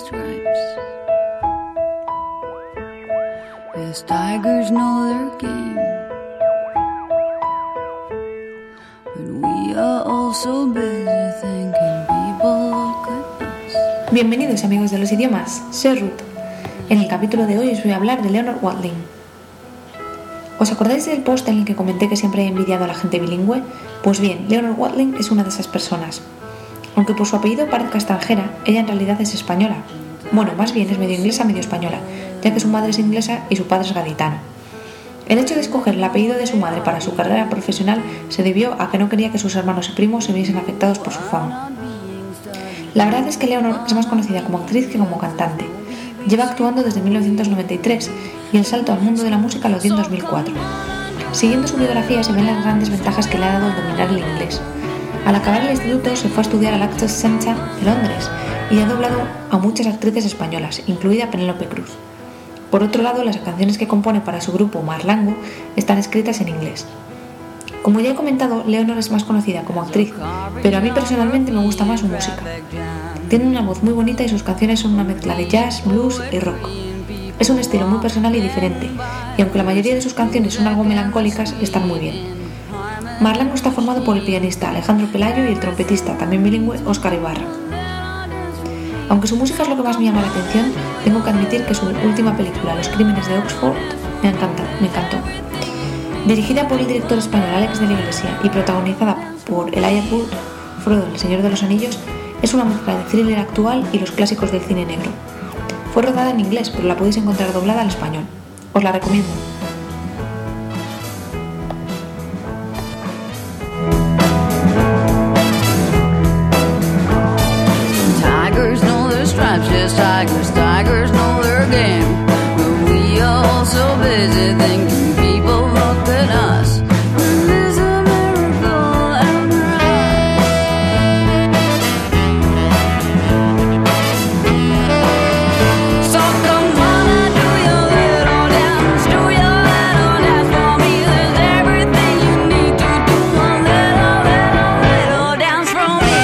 stripes. Yes, tigers know their game, but we are all so busy thinking people look at us. Bienvenidos amigos de los idiomas, soy Ruth. En el capítulo de hoy os voy a hablar de Leonard Watling. ¿Os acordáis del post en el que comenté que siempre he envidiado a la gente bilingüe? Pues bien, Leonard Watling es una de esas personas. Aunque por su apellido parezca extranjera, ella en realidad es española. Bueno, más bien es medio inglesa, medio española, ya que su madre es inglesa y su padre es gaditano. El hecho de escoger el apellido de su madre para su carrera profesional se debió a que no quería que sus hermanos y primos se viesen afectados por su fama. La verdad es que Leonard es más conocida como actriz que como cantante. Lleva actuando desde 1993 y el salto al mundo de la música lo dio en 2004. Siguiendo su biografía se ven las grandes ventajas que le ha dado el dominar el inglés. Al acabar el instituto se fue a estudiar al Actors Center de Londres y ha doblado a muchas actrices españolas, incluida Penélope Cruz. Por otro lado, las canciones que compone para su grupo Marlango están escritas en inglés. Como ya he comentado, Leonor es más conocida como actriz, pero a mí personalmente me gusta más su música. Tiene una voz muy bonita y sus canciones son una mezcla de jazz, blues y rock. Es un estilo muy personal y diferente, y aunque la mayoría de sus canciones son algo melancólicas, están muy bien. Marlango está formado por el pianista Alejandro Pelayo y el trompetista, también bilingüe, Óscar Ibarra. Aunque su música es lo que más me llama la atención, tengo que admitir que su última película, Los Crímenes de Oxford, me encantó. Dirigida por el director español Alex de la Iglesia y protagonizada por Elijah Wood, Frodo, el Señor de los Anillos, es una mezcla de thriller actual y los clásicos del cine negro. Fue rodada en inglés, pero la podéis encontrar doblada al español. Os la recomiendo. Yes, tigers know their game, but we are all so busy thinking people look at us. There's a miracle and so come on and do your little dance for me. There's everything you need to do a little dance for me.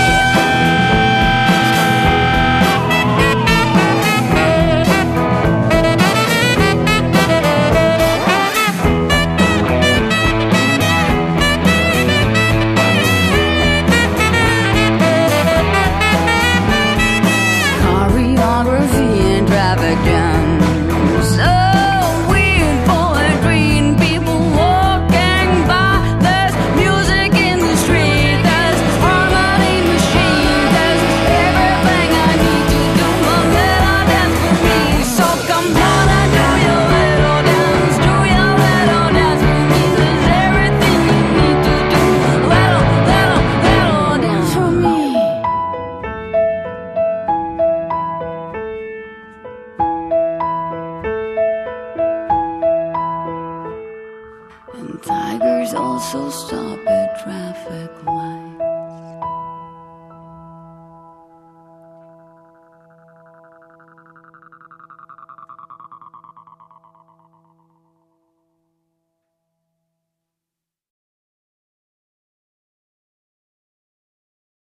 And tigers also stop at traffic lights.